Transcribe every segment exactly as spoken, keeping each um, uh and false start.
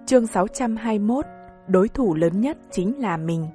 Chương sáu trăm hai mươi mốt. Đối thủ lớn nhất chính là mình.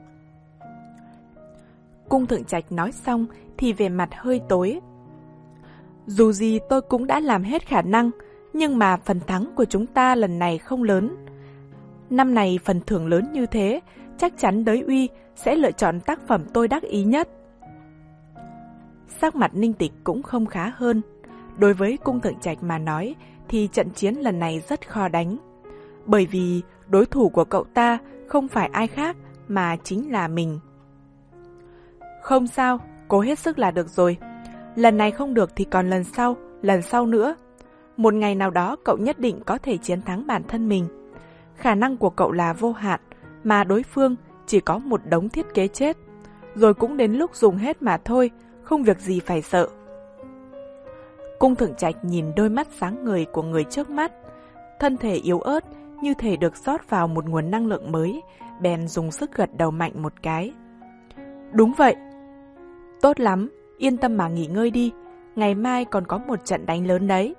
Cung Thượng Trạch nói xong thì vẻ mặt hơi tối. Dù gì tôi cũng đã làm hết khả năng, nhưng mà phần thắng của chúng ta lần này không lớn. Năm này phần thưởng lớn như thế, chắc chắn Đới Uy sẽ lựa chọn tác phẩm tôi đắc ý nhất. Sắc mặt Ninh Tịch cũng không khá hơn. Đối với Cung Thượng Trạch mà nói thì trận chiến lần này rất khó đánh. Bởi vì đối thủ của cậu ta không phải ai khác mà chính là mình. Không sao, cố hết sức là được rồi. Lần này không được thì còn lần sau, lần sau nữa. Một ngày nào đó cậu nhất định có thể chiến thắng bản thân mình. Khả năng của cậu là vô hạn, mà đối phương chỉ có một đống thiết kế chết. Rồi cũng đến lúc dùng hết mà thôi, không việc gì phải sợ. Cung Thượng Trạch nhìn đôi mắt sáng ngời của người trước mắt. Thân thể yếu ớt, như thể được rót vào một nguồn năng lượng mới, bèn dùng sức gật đầu mạnh một cái. Đúng vậy. Tốt lắm, yên tâm mà nghỉ ngơi đi, ngày mai còn có một trận đánh lớn đấy.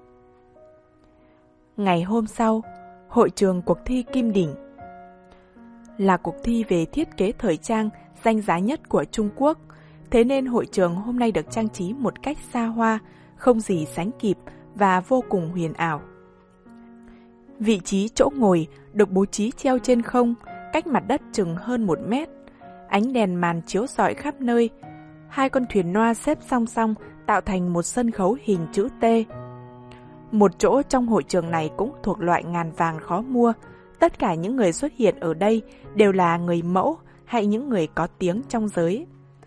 Ngày hôm sau, hội trường cuộc thi Kim Đỉnh. Là cuộc thi về thiết kế thời trang danh giá nhất của Trung Quốc, thế nên hội trường hôm nay được trang trí một cách xa hoa, không gì sánh kịp và vô cùng huyền ảo. Vị trí chỗ ngồi được bố trí treo trên không, cách mặt đất chừng hơn một mét. Ánh đèn màn chiếu rọi khắp nơi. Hai con thuyền noa xếp song song tạo thành một sân khấu hình chữ T. Một chỗ trong hội trường này cũng thuộc loại ngàn vàng khó mua. Tất cả những người xuất hiện ở đây đều là người mẫu hay những người có tiếng trong giới.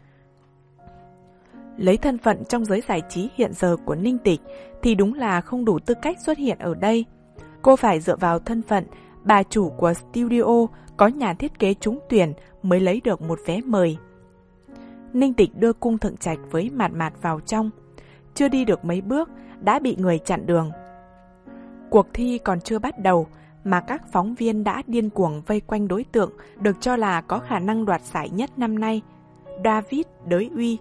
Lấy thân phận trong giới giải trí hiện giờ của Ninh Tịch thì đúng là không đủ tư cách xuất hiện ở đây. Cô phải dựa vào thân phận bà chủ của studio có nhà thiết kế trúng tuyển mới lấy được một vé mời. Ninh Tịch đưa Cung Thượng Trạch với Mạt Mạt vào trong. Chưa đi được mấy bước đã bị người chặn đường. Cuộc thi còn chưa bắt đầu mà các phóng viên đã điên cuồng vây quanh đối tượng được cho là có khả năng đoạt giải nhất năm nay, David Đới Uy.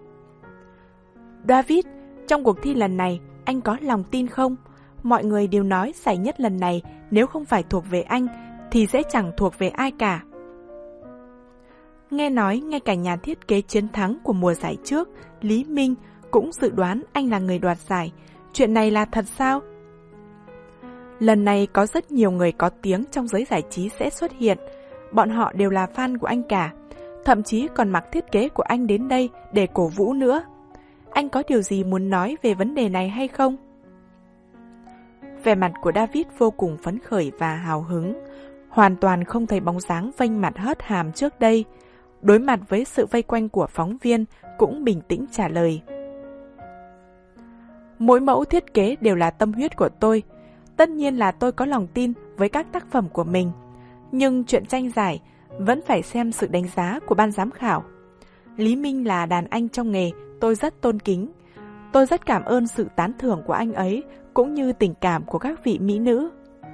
David, trong cuộc thi lần này anh có lòng tin không? Mọi người đều nói giải nhất lần này nếu không phải thuộc về anh thì sẽ chẳng thuộc về ai cả. Nghe nói ngay cả nhà thiết kế chiến thắng của mùa giải trước, Lý Minh, cũng dự đoán anh là người đoạt giải. Chuyện này là thật sao? Lần này có rất nhiều người có tiếng trong giới giải trí sẽ xuất hiện. Bọn họ đều là fan của anh cả. Thậm chí còn mặc thiết kế của anh đến đây để cổ vũ nữa. Anh có điều gì muốn nói về vấn đề này hay không? Vẻ mặt của David vô cùng phấn khởi và hào hứng, hoàn toàn không thấy bóng dáng vênh mặt hớt hàm trước đây. Đối mặt với sự vây quanh của phóng viên cũng bình tĩnh trả lời. Mỗi mẫu thiết kế đều là tâm huyết của tôi. Tất nhiên là tôi có lòng tin với các tác phẩm của mình. Nhưng chuyện tranh giải vẫn phải xem sự đánh giá của ban giám khảo. Lý Minh là đàn anh trong nghề, tôi rất tôn kính. Tôi rất cảm ơn sự tán thưởng của anh ấy, cũng như tình cảm của các vị mỹ nữ.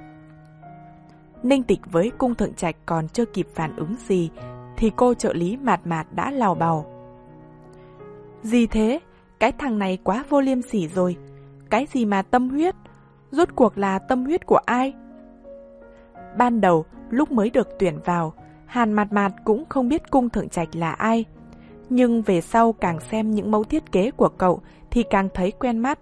Ninh Tịch với Cung Thượng Trạch còn chưa kịp phản ứng gì, thì cô trợ lý Mạt Mạt đã lào bào. Gì thế? Cái thằng này quá vô liêm sỉ rồi. Cái gì mà tâm huyết? Rốt cuộc là tâm huyết của ai? Ban đầu, lúc mới được tuyển vào, Hàn Mạt Mạt cũng không biết Cung Thượng Trạch là ai. Nhưng về sau càng xem những mẫu thiết kế của cậu thì càng thấy quen mắt.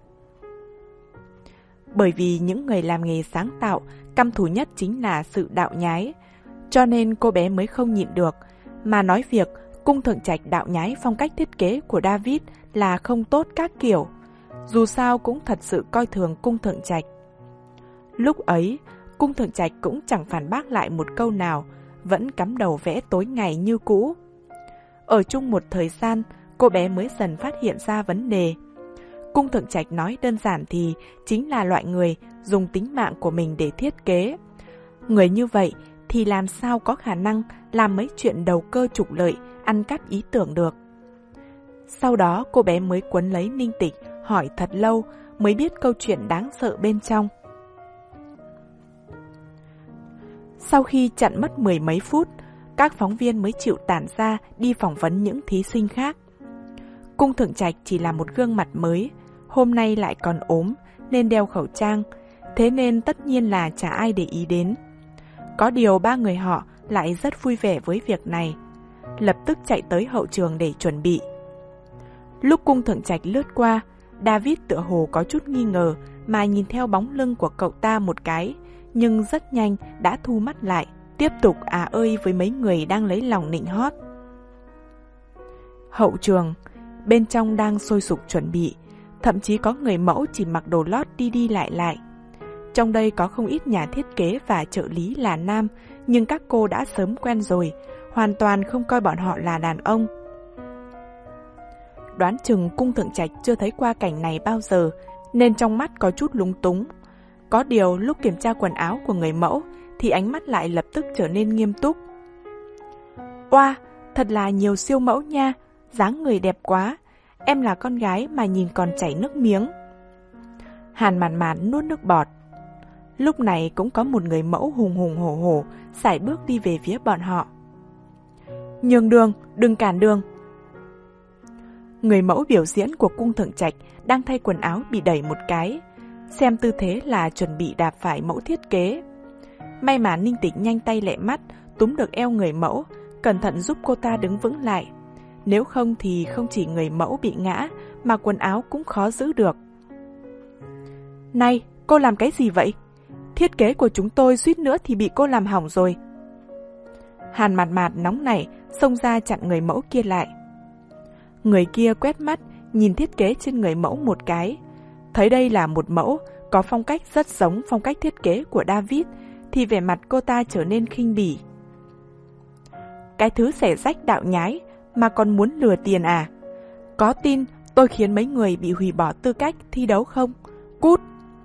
Bởi vì những người làm nghề sáng tạo, căm thù nhất chính là sự đạo nhái. Cho nên cô bé mới không nhịn được, mà nói việc Cung Thượng Trạch đạo nhái phong cách thiết kế của David là không tốt các kiểu. Dù sao cũng thật sự coi thường Cung Thượng Trạch. Lúc ấy, Cung Thượng Trạch cũng chẳng phản bác lại một câu nào, vẫn cắm đầu vẽ tối ngày như cũ. Ở chung một thời gian, cô bé mới dần phát hiện ra vấn đề. Cung Thượng Trạch nói đơn giản thì chính là loại người dùng tính mạng của mình để thiết kế. Người như vậy thì làm sao có khả năng làm mấy chuyện đầu cơ trục lợi, ăn cắp ý tưởng được. Sau đó cô bé mới quấn lấy Ninh Tịch, hỏi thật lâu mới biết câu chuyện đáng sợ bên trong. Sau khi chặn mất mười mấy phút, các phóng viên mới chịu tản ra đi phỏng vấn những thí sinh khác. Cung Thượng Trạch chỉ là một gương mặt mới, hôm nay lại còn ốm nên đeo khẩu trang, thế nên tất nhiên là chả ai để ý đến. Có điều ba người họ lại rất vui vẻ với việc này, lập tức chạy tới hậu trường để chuẩn bị. Lúc Cung Thượng Trạch lướt qua, David tựa hồ có chút nghi ngờ mà nhìn theo bóng lưng của cậu ta một cái, nhưng rất nhanh đã thu mắt lại, tiếp tục à ơi với mấy người đang lấy lòng nịnh hót. Hậu trường, bên trong đang sôi sục chuẩn bị, thậm chí có người mẫu chỉ mặc đồ lót đi đi lại lại. Trong đây có không ít nhà thiết kế và trợ lý là nam, nhưng các cô đã sớm quen rồi, hoàn toàn không coi bọn họ là đàn ông. Đoán chừng Cung Thượng Trạch chưa thấy qua cảnh này bao giờ, nên trong mắt có chút lúng túng. Có điều lúc kiểm tra quần áo của người mẫu thì ánh mắt lại lập tức trở nên nghiêm túc. Oa, thật là nhiều siêu mẫu nha, dáng người đẹp quá, em là con gái mà nhìn còn chảy nước miếng. Hàn Mạn Mạn nuốt nước bọt. Lúc này cũng có một người mẫu hùng hùng hổ hổ sải bước đi về phía bọn họ. Nhường đường, đừng cản đường. Người mẫu biểu diễn của Cung Thượng Trạch đang thay quần áo bị đẩy một cái, xem tư thế là chuẩn bị đạp phải mẫu thiết kế. May mà Ninh Tịch nhanh tay lẹ mắt túm được eo người mẫu, cẩn thận giúp cô ta đứng vững lại. Nếu không thì không chỉ người mẫu bị ngã mà quần áo cũng khó giữ được. Này, cô làm cái gì vậy? Thiết kế của chúng tôi suýt nữa thì bị cô làm hỏng rồi. Hàn Mạt Mạt nóng nảy xông ra chặn người mẫu kia lại. Người kia quét mắt nhìn thiết kế trên người mẫu một cái, thấy đây là một mẫu có phong cách rất giống phong cách thiết kế của David thì vẻ mặt cô ta trở nên khinh bỉ. Cái thứ xẻ rách đạo nhái mà còn muốn lừa tiền à? Có tin tôi khiến mấy người bị hủy bỏ tư cách thi đấu không? Cút!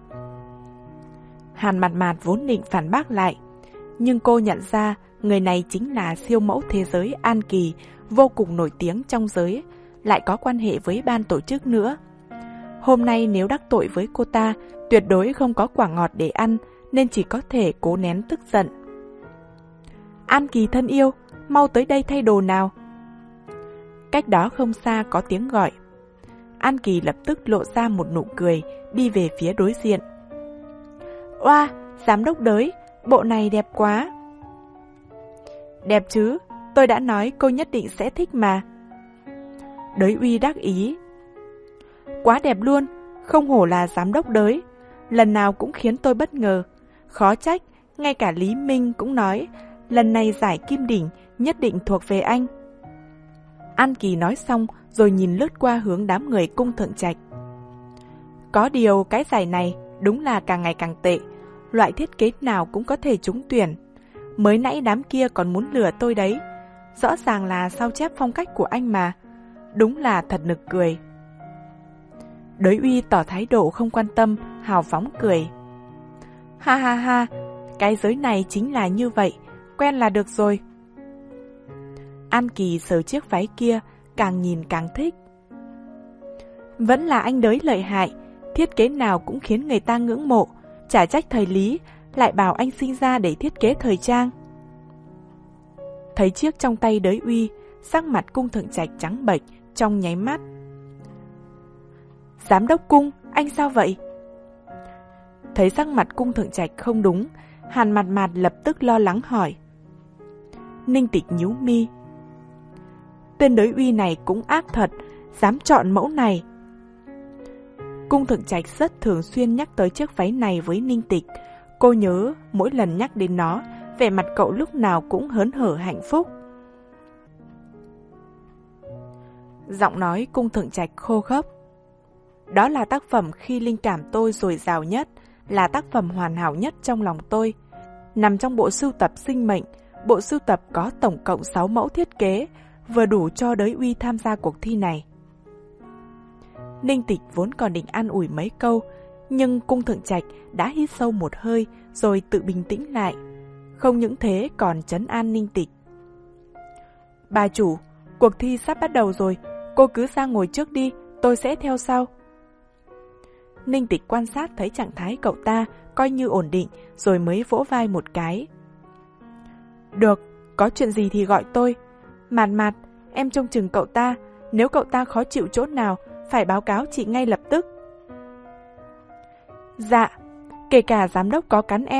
Hàn Mạt Mạt vốn định phản bác lại, nhưng cô nhận ra người này chính là siêu mẫu thế giới An Kỳ, vô cùng nổi tiếng trong giới, lại có quan hệ với ban tổ chức nữa. Hôm nay nếu đắc tội với cô ta, tuyệt đối không có quả ngọt để ăn, nên chỉ có thể cố nén tức giận. An Kỳ thân yêu, mau tới đây thay đồ nào. Cách đó không xa có tiếng gọi. An Kỳ lập tức lộ ra một nụ cười, đi về phía đối diện. Oa, giám đốc Đới, bộ này đẹp quá. Đẹp chứ, tôi đã nói cô nhất định sẽ thích mà. Đới Uy đắc ý. Quá đẹp luôn, không hổ là giám đốc Đới, lần nào cũng khiến tôi bất ngờ. Khó trách, ngay cả Lý Minh cũng nói, lần này giải kim đỉnh nhất định thuộc về anh. An Kỳ nói xong rồi nhìn lướt qua hướng đám người Cung Thượng Trạch. Có điều cái giải này đúng là càng ngày càng tệ, loại thiết kế nào cũng có thể trúng tuyển. Mới nãy đám kia còn muốn lừa tôi đấy, rõ ràng là sao chép phong cách của anh mà, đúng là thật nực cười. Đới Uy tỏ thái độ không quan tâm, hào phóng cười. Ha ha ha, cái giới này chính là như vậy, quen là được rồi. An Kỳ sờ chiếc váy kia, càng nhìn càng thích. Vẫn là anh Đới lợi hại, thiết kế nào cũng khiến người ta ngưỡng mộ, chả trách thầy Lý lại bảo anh sinh ra để thiết kế thời trang. Thấy chiếc trong tay Đới Uy, sắc mặt Cung Thượng Trạch trắng bệch trong nháy mắt. Giám đốc Cung, anh sao vậy? Thấy sắc mặt Cung Thượng Trạch không đúng, Hàn Mạt Mạt lập tức lo lắng hỏi. Ninh Tịch nhíu mi. Tên Đới Uy này cũng ác thật, dám chọn mẫu này. Cung Thượng Trạch rất thường xuyên nhắc tới chiếc váy này với Ninh Tịch. Cô nhớ mỗi lần nhắc đến nó, vẻ mặt cậu lúc nào cũng hớn hở hạnh phúc. Giọng nói Cung Thượng Trạch khô khốc. Đó là tác phẩm khi linh cảm tôi dồi dào nhất, là tác phẩm hoàn hảo nhất trong lòng tôi. Nằm trong bộ sưu tập sinh mệnh, bộ sưu tập có tổng cộng sáu mẫu thiết kế, vừa đủ cho Đới Uy tham gia cuộc thi này. Ninh Tịch vốn còn định an ủi mấy câu, nhưng Cung Thượng Trạch đã hít sâu một hơi rồi tự bình tĩnh lại. Không những thế còn trấn an Ninh Tịch. Bà chủ, cuộc thi sắp bắt đầu rồi, cô cứ ra ngồi trước đi, tôi sẽ theo sau. Ninh Tịch quan sát thấy trạng thái cậu ta coi như ổn định rồi mới vỗ vai một cái. Được, có chuyện gì thì gọi tôi. Mạt Mạt, em trông chừng cậu ta, nếu cậu ta khó chịu chỗ nào phải báo cáo chị ngay lập tức. Dạ, kể cả giám đốc có cắn em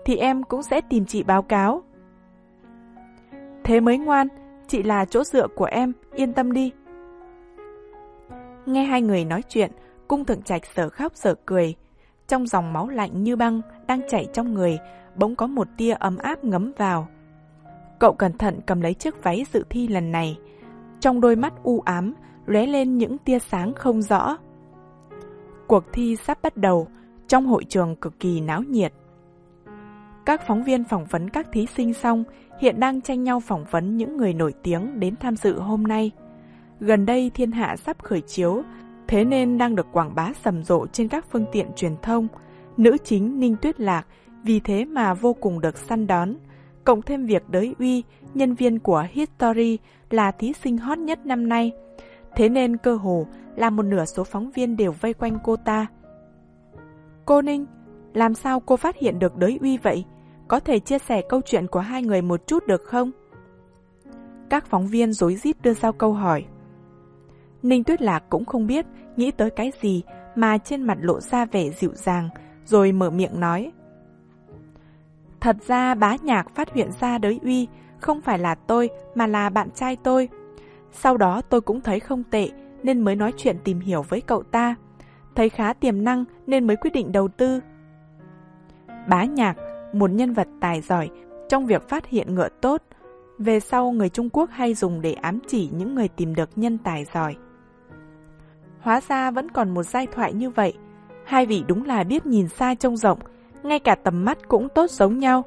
thì em cũng sẽ tìm chị báo cáo. Thế mới ngoan, chị là chỗ dựa của em, yên tâm đi. Nghe hai người nói chuyện, Cung Thượng Trạch dở khóc dở cười. Trong dòng máu lạnh như băng đang chảy trong người, bỗng có một tia ấm áp ngấm vào. Cậu cẩn thận cầm lấy chiếc váy dự thi lần này. Trong đôi mắt u ám, lóe lên những tia sáng không rõ. Cuộc thi sắp bắt đầu, trong hội trường cực kỳ náo nhiệt. Các phóng viên phỏng vấn các thí sinh xong, hiện đang tranh nhau phỏng vấn những người nổi tiếng đến tham dự hôm nay. Gần đây thiên hạ sắp khởi chiếu, thế nên đang được quảng bá rầm rộ trên các phương tiện truyền thông. Nữ chính Ninh Tuyết Lạc vì thế mà vô cùng được săn đón. Cộng thêm việc Đới Uy, nhân viên của History, là thí sinh hot nhất năm nay. Thế nên cơ hồ là một nửa số phóng viên đều vây quanh cô ta. Cô Ninh, làm sao cô phát hiện được Đới Uy vậy? Có thể chia sẻ câu chuyện của hai người một chút được không? Các phóng viên rối rít đưa ra câu hỏi. Ninh Tuyết Lạc cũng không biết nghĩ tới cái gì mà trên mặt lộ ra vẻ dịu dàng, rồi mở miệng nói. Thật ra Bá Nhạc phát hiện ra Đới Uy không phải là tôi mà là bạn trai tôi. Sau đó tôi cũng thấy không tệ nên mới nói chuyện tìm hiểu với cậu ta. Thấy khá tiềm năng nên mới quyết định đầu tư. Bá Nhạc, một nhân vật tài giỏi trong việc phát hiện ngựa tốt. Về sau người Trung Quốc hay dùng để ám chỉ những người tìm được nhân tài giỏi. Hóa ra vẫn còn một giai thoại như vậy. Hai vị đúng là biết nhìn xa trông rộng, ngay cả tầm mắt cũng tốt giống nhau.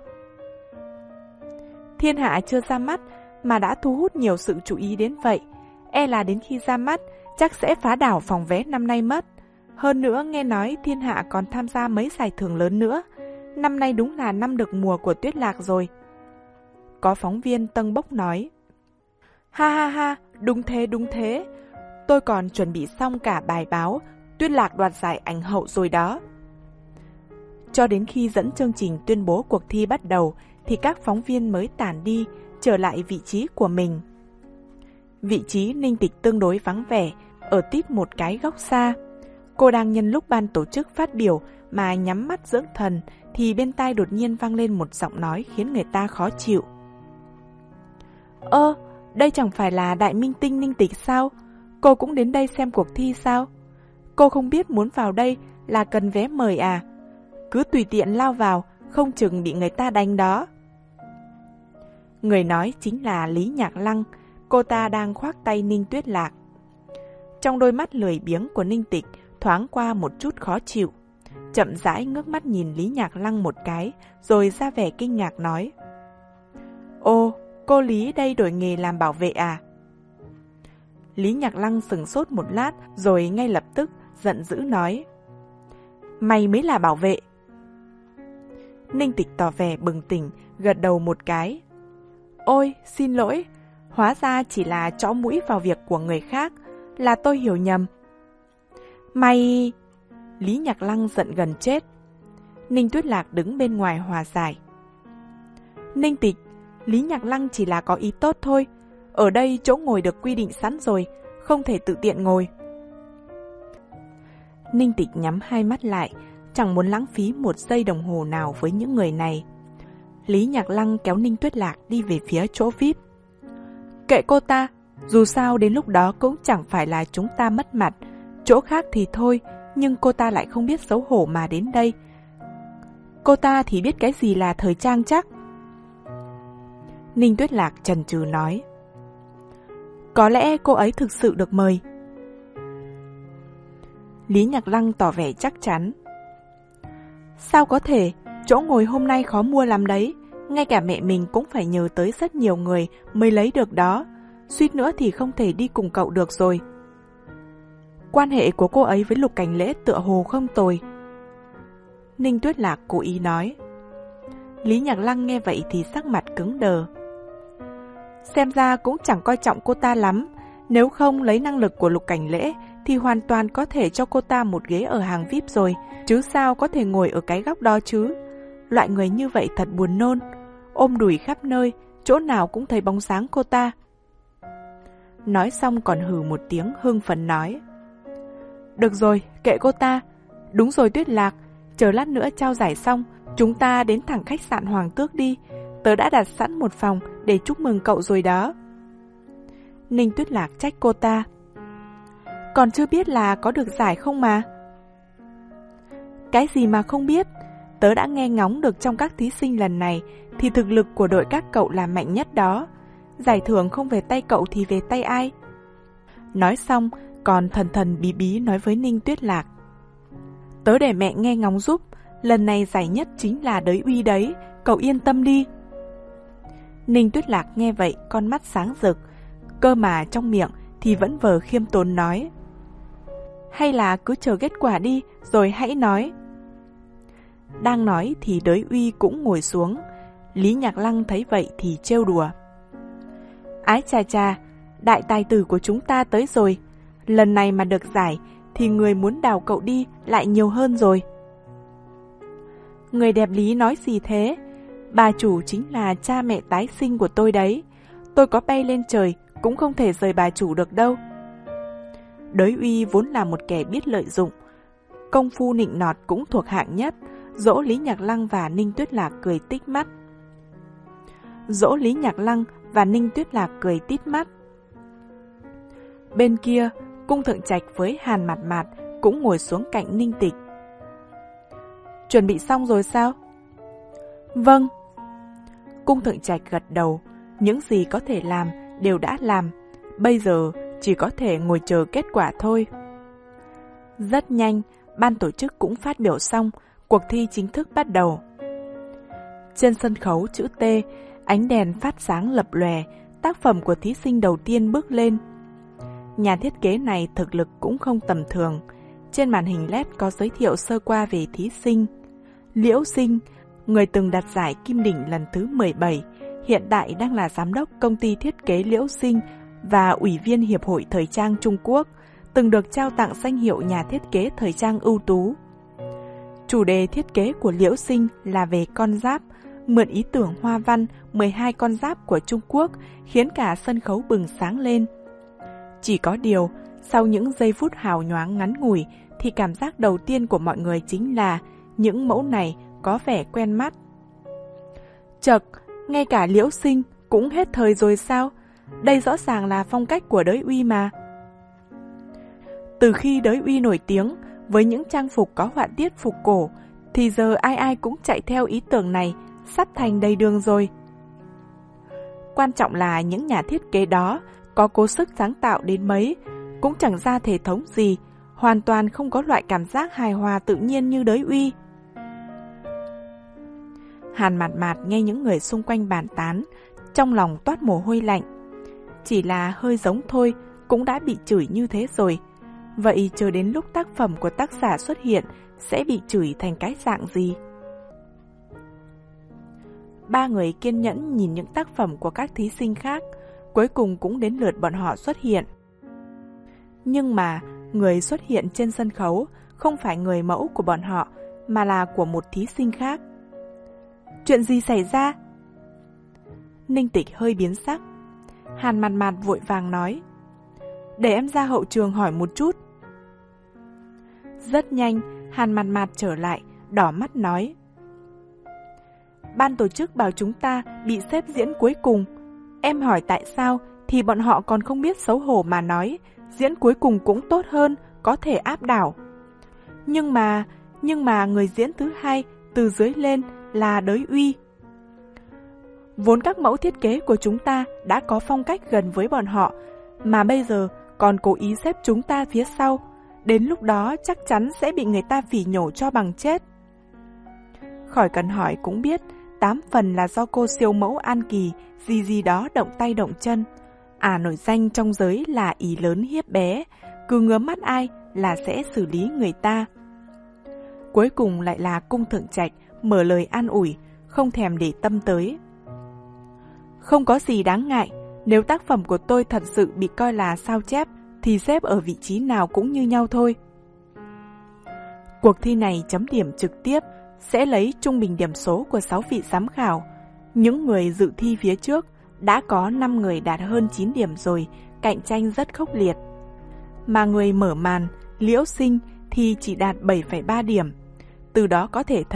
Thiên hạ chưa ra mắt mà đã thu hút nhiều sự chú ý đến vậy. E là đến khi ra mắt chắc sẽ phá đảo phòng vé năm nay mất. Hơn nữa nghe nói thiên hạ còn tham gia mấy giải thưởng lớn nữa. Năm nay đúng là năm được mùa của Tuyết Lạc rồi. Có phóng viên tâng bốc nói. Ha ha ha, đúng thế đúng thế. Tôi còn chuẩn bị xong cả bài báo Tuyết Lạc đoạt giải ảnh hậu rồi đó. Cho đến khi dẫn chương trình tuyên bố cuộc thi bắt đầu thì các phóng viên mới tản đi, trở lại vị trí của mình. Vị trí Ninh Tịch tương đối vắng vẻ, ở tít một cái góc xa. Cô đang nhân lúc ban tổ chức phát biểu mà nhắm mắt dưỡng thần thì bên tai đột nhiên vang lên một giọng nói khiến người ta khó chịu. Ơ, đây chẳng phải là đại minh tinh Ninh Tịch sao? Cô cũng đến đây xem cuộc thi sao? Cô không biết muốn vào đây là cần vé mời à? Cứ tùy tiện lao vào, không chừng bị người ta đánh đó. Người nói chính là Lý Nhạc Lăng, cô ta đang khoác tay Ninh Tuyết Lạc. Trong đôi mắt lười biếng của Ninh Tịch thoáng qua một chút khó chịu. Chậm rãi ngước mắt nhìn Lý Nhạc Lăng một cái, rồi ra vẻ kinh ngạc nói. Ô, cô Lý đây đổi nghề làm bảo vệ à? Lý Nhạc Lăng sửng sốt một lát, rồi ngay lập tức giận dữ nói. Mày mới là bảo vệ. Ninh Tịch tỏ vẻ bừng tỉnh, gật đầu một cái. Ôi, xin lỗi, hóa ra chỉ là chõ mũi vào việc của người khác, là tôi hiểu nhầm. Mày... Lý Nhạc Lăng giận gần chết. Ninh Tuyết Lạc đứng bên ngoài hòa giải. Ninh Tịch, Lý Nhạc Lăng chỉ là có ý tốt thôi. Ở đây chỗ ngồi được quy định sẵn rồi, không thể tự tiện ngồi. Ninh Tịch nhắm hai mắt lại, chẳng muốn lãng phí một giây đồng hồ nào với những người này. Lý Nhạc Lăng kéo Ninh Tuyết Lạc đi về phía chỗ vi ai pi. Kệ cô ta, dù sao đến lúc đó cũng chẳng phải là chúng ta mất mặt. Chỗ khác thì thôi, nhưng cô ta lại không biết xấu hổ mà đến đây. Cô ta thì biết cái gì là thời trang chắc. Ninh Tuyết Lạc chần chừ nói. Có lẽ cô ấy thực sự được mời. Lý Nhạc Lăng tỏ vẻ chắc chắn. Sao có thể, chỗ ngồi hôm nay khó mua lắm đấy. Ngay cả mẹ mình cũng phải nhờ tới rất nhiều người mới lấy được đó. Suýt nữa thì không thể đi cùng cậu được rồi. Quan hệ của cô ấy với Lục Cảnh Lễ tựa hồ không tồi. Ninh Tuyết Lạc cố ý nói. Lý Nhạc Lăng nghe vậy thì sắc mặt cứng đờ. Xem ra cũng chẳng coi trọng cô ta lắm. Nếu không lấy năng lực của Lục Cảnh Lễ thì hoàn toàn có thể cho cô ta một ghế ở hàng vi ai pi rồi. Chứ sao có thể ngồi ở cái góc đó chứ. Loại người như vậy thật buồn nôn. Ôm đùi khắp nơi, chỗ nào cũng thấy bóng dáng cô ta. Nói xong còn hừ một tiếng hưng phấn nói. Được rồi, kệ cô ta. Đúng rồi Tuyết Lạc, chờ lát nữa trao giải xong, Chúng ta đến thẳng khách sạn Hoàng Tước đi, tớ đã đặt sẵn một phòng để chúc mừng cậu rồi đó. Ninh Tuyết Lạc trách cô ta. Còn chưa biết là có được giải không mà. Cái gì mà không biết, tớ đã nghe ngóng được trong các thí sinh lần này thì thực lực của đội các cậu là mạnh nhất đó. Giải thưởng không về tay cậu thì về tay ai? Nói xong, còn thần thần bí bí nói với Ninh Tuyết Lạc. Tớ để mẹ nghe ngóng giúp, lần này giải nhất chính là Đới Uy đấy, cậu yên tâm đi. Ninh Tuyết Lạc nghe vậy, con mắt sáng rực, cơ mà trong miệng thì vẫn vờ khiêm tốn nói. Hay là cứ chờ kết quả đi, rồi hãy nói. Đang nói thì Đới Uy cũng ngồi xuống. Lý Nhạc Lăng thấy vậy thì trêu đùa. Ái chà chà, đại tài tử của chúng ta tới rồi. Lần này mà được giải thì người muốn đào cậu đi lại nhiều hơn rồi. Người đẹp Lý nói gì thế? Bà chủ chính là cha mẹ tái sinh của tôi đấy. Tôi có bay lên trời cũng không thể rời bà chủ được đâu. Đới Uy vốn là một kẻ biết lợi dụng, công phu nịnh nọt cũng thuộc hạng nhất, dỗ Lý Nhạc Lăng và Ninh Tuyết Lạc cười tít mắt. Dỗ Lý Nhạc Lăng và Ninh Tuyết Lạc cười tít mắt. Bên kia, Cung Thượng Trạch với Hàn Mạt Mạt cũng ngồi xuống cạnh Ninh Tịch. Chuẩn bị xong rồi sao? Vâng. Cung Thượng Trạch gật đầu, những gì có thể làm đều đã làm, bây giờ chỉ có thể ngồi chờ kết quả thôi. Rất nhanh, ban tổ chức cũng phát biểu xong, cuộc thi chính thức bắt đầu. Trên sân khấu chữ T, ánh đèn phát sáng lập lòe, tác phẩm của thí sinh đầu tiên bước lên. Nhà thiết kế này thực lực cũng không tầm thường. Trên màn hình led có giới thiệu sơ qua về thí sinh. Liễu Sinh, người từng đạt giải Kim Đỉnh lần thứ mười bảy, hiện tại đang là giám đốc công ty thiết kế Liễu Sinh và ủy viên Hiệp hội Thời trang Trung Quốc, từng được trao tặng danh hiệu nhà thiết kế thời trang ưu tú. Chủ đề thiết kế của Liễu Sinh là về con giáp, mượn ý tưởng hoa văn mười hai con giáp của Trung Quốc khiến cả sân khấu bừng sáng lên. Chỉ có điều, sau những giây phút hào nhoáng ngắn ngủi thì cảm giác đầu tiên của mọi người chính là những mẫu này có vẻ quen mắt. Chậc, ngay cả Liễu Sinh cũng hết thời rồi sao? Đây rõ ràng là phong cách của Đới Uy mà. Từ khi Đới Uy nổi tiếng với những trang phục có họa tiết phục cổ, thì giờ ai ai cũng chạy theo ý tưởng này, sắp thành đầy đường rồi. Quan trọng là những nhà thiết kế đó có cố sức sáng tạo đến mấy, cũng chẳng ra thể thống gì, hoàn toàn không có loại cảm giác hài hòa tự nhiên như Đới Uy. Hàn Mạt Mạt nghe những người xung quanh bàn tán, trong lòng toát mồ hôi lạnh. Chỉ là hơi giống thôi, cũng đã bị chửi như thế rồi. Vậy chờ đến lúc tác phẩm của tác giả xuất hiện, sẽ bị chửi thành cái dạng gì? Ba người kiên nhẫn nhìn những tác phẩm của các thí sinh khác, cuối cùng cũng đến lượt bọn họ xuất hiện. Nhưng mà, người xuất hiện trên sân khấu không phải người mẫu của bọn họ, mà là của một thí sinh khác. Chuyện gì xảy ra? Ninh Tịch hơi biến sắc. Hàn Mạt Mạt vội vàng nói, để em ra hậu trường hỏi một chút. Rất nhanh, Hàn Mạt Mạt trở lại, đỏ mắt nói, ban tổ chức bảo chúng ta bị xếp diễn cuối cùng. Em hỏi tại sao thì bọn họ còn không biết xấu hổ mà nói, diễn cuối cùng cũng tốt hơn, có thể áp đảo. Nhưng mà, nhưng mà người diễn thứ hai từ dưới lên là Đới Uy. Vốn các mẫu thiết kế của chúng ta đã có phong cách gần với bọn họ, mà bây giờ còn cố ý xếp chúng ta phía sau. Đến lúc đó chắc chắn sẽ bị người ta phỉ nhổ cho bằng chết. Khỏi cần hỏi cũng biết, tám phần là do cô siêu mẫu An Kỳ gì gì đó động tay động chân. À, nổi danh trong giới là ý lớn hiếp bé, cứ ngứa mắt ai là sẽ xử lý người ta. Cuối cùng lại là Cung Thượng Trạch mở lời an ủi, không thèm để tâm tới. Không có gì đáng ngại, nếu tác phẩm của tôi thật sự bị coi là sao chép thì xếp ở vị trí nào cũng như nhau thôi. Cuộc thi này chấm điểm trực tiếp, sẽ lấy trung bình điểm số của sáu vị giám khảo. Những người dự thi phía trước đã có năm người đạt hơn chín điểm rồi, cạnh tranh rất khốc liệt. Mà người mở màn, Liễu Sinh thì chỉ đạt bảy phẩy ba điểm. Từ đó có thể thấy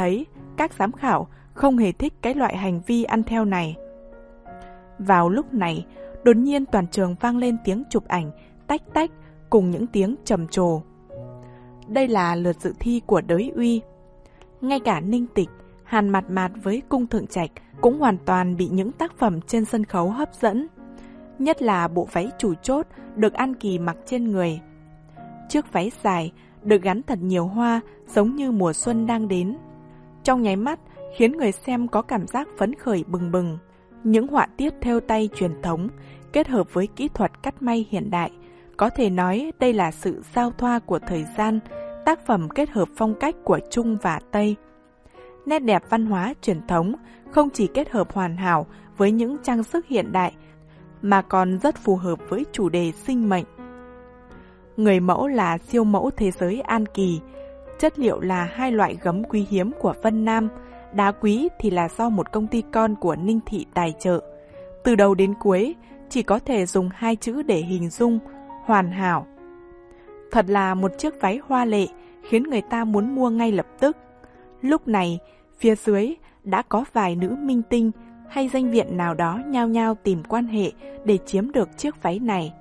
các giám khảo không hề thích cái loại hành vi ăn theo này. Vào lúc này, đột nhiên toàn trường vang lên tiếng chụp ảnh tách tách cùng những tiếng trầm trồ. Đây là lượt dự thi của Đới Uy. Ngay cả Ninh Tịch, Hàn Mạt Mạt với Cung Thượng Trạch cũng hoàn toàn bị những tác phẩm trên sân khấu hấp dẫn. Nhất là bộ váy chủ chốt được An Kỳ mặc trên người. Chiếc váy dài được gắn thật nhiều hoa, giống như mùa xuân đang đến. Trong nháy mắt khiến người xem có cảm giác phấn khởi bừng bừng. Những họa tiết thêu tay truyền thống kết hợp với kỹ thuật cắt may hiện đại, có thể nói đây là sự giao thoa của thời gian, tác phẩm kết hợp phong cách của Trung và Tây. Nét đẹp văn hóa truyền thống không chỉ kết hợp hoàn hảo với những trang sức hiện đại, mà còn rất phù hợp với chủ đề sinh mệnh. Người mẫu là siêu mẫu thế giới An Kỳ, chất liệu là hai loại gấm quý hiếm của Vân Nam, đá quý thì là do một công ty con của Ninh Thị tài trợ. Từ đầu đến cuối, chỉ có thể dùng hai chữ để hình dung, hoàn hảo. Thật là một chiếc váy hoa lệ, khiến người ta muốn mua ngay lập tức. Lúc này, phía dưới đã có vài nữ minh tinh hay danh viện nào đó nhao nhao tìm quan hệ để chiếm được chiếc váy này.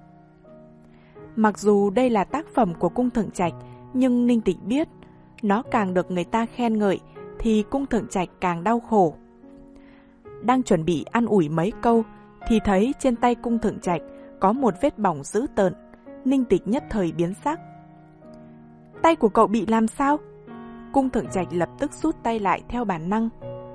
Mặc dù đây là tác phẩm của Cung Thượng Trạch, nhưng Ninh Tịch biết, nó càng được người ta khen ngợi thì Cung Thượng Trạch càng đau khổ. Đang chuẩn bị an ủi mấy câu thì thấy trên tay Cung Thượng Trạch có một vết bỏng dữ tợn. Ninh Tịch nhất thời biến sắc. Tay của cậu bị làm sao? Cung Thượng Trạch lập tức rút tay lại theo bản năng.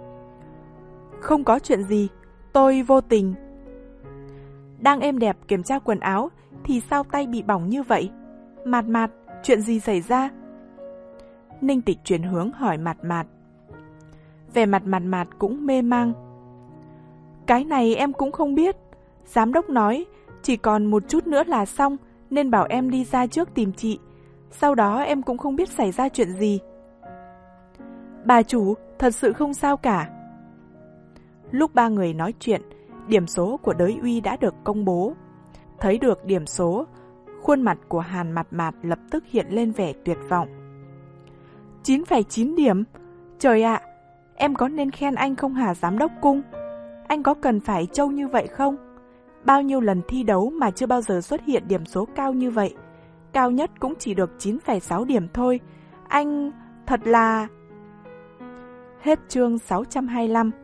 Không có chuyện gì, tôi vô tình. Đang êm đẹp kiểm tra quần áo thì sao tay bị bỏng như vậy? Mạt Mạt, chuyện gì xảy ra? Ninh Tịch chuyển hướng hỏi Mạt Mạt. Vẻ mặt Mạt Mạt cũng mê mang. Cái này em cũng không biết. Giám đốc nói chỉ còn một chút nữa là xong, nên bảo em đi ra trước tìm chị. Sau đó em cũng không biết xảy ra chuyện gì. Bà chủ, thật sự không sao cả. Lúc ba người nói chuyện, điểm số của Đới Uy đã được công bố. Thấy được điểm số, khuôn mặt của Hàn Mạt Mạt lập tức hiện lên vẻ tuyệt vọng. chín phẩy chín điểm? Trời ạ, em có nên khen anh không hả giám đốc Cung? Anh có cần phải trâu như vậy không? Bao nhiêu lần thi đấu mà chưa bao giờ xuất hiện điểm số cao như vậy. Cao nhất cũng chỉ được chín phẩy sáu điểm thôi. Anh thật là... Hết chương sáu trăm hai mươi lăm.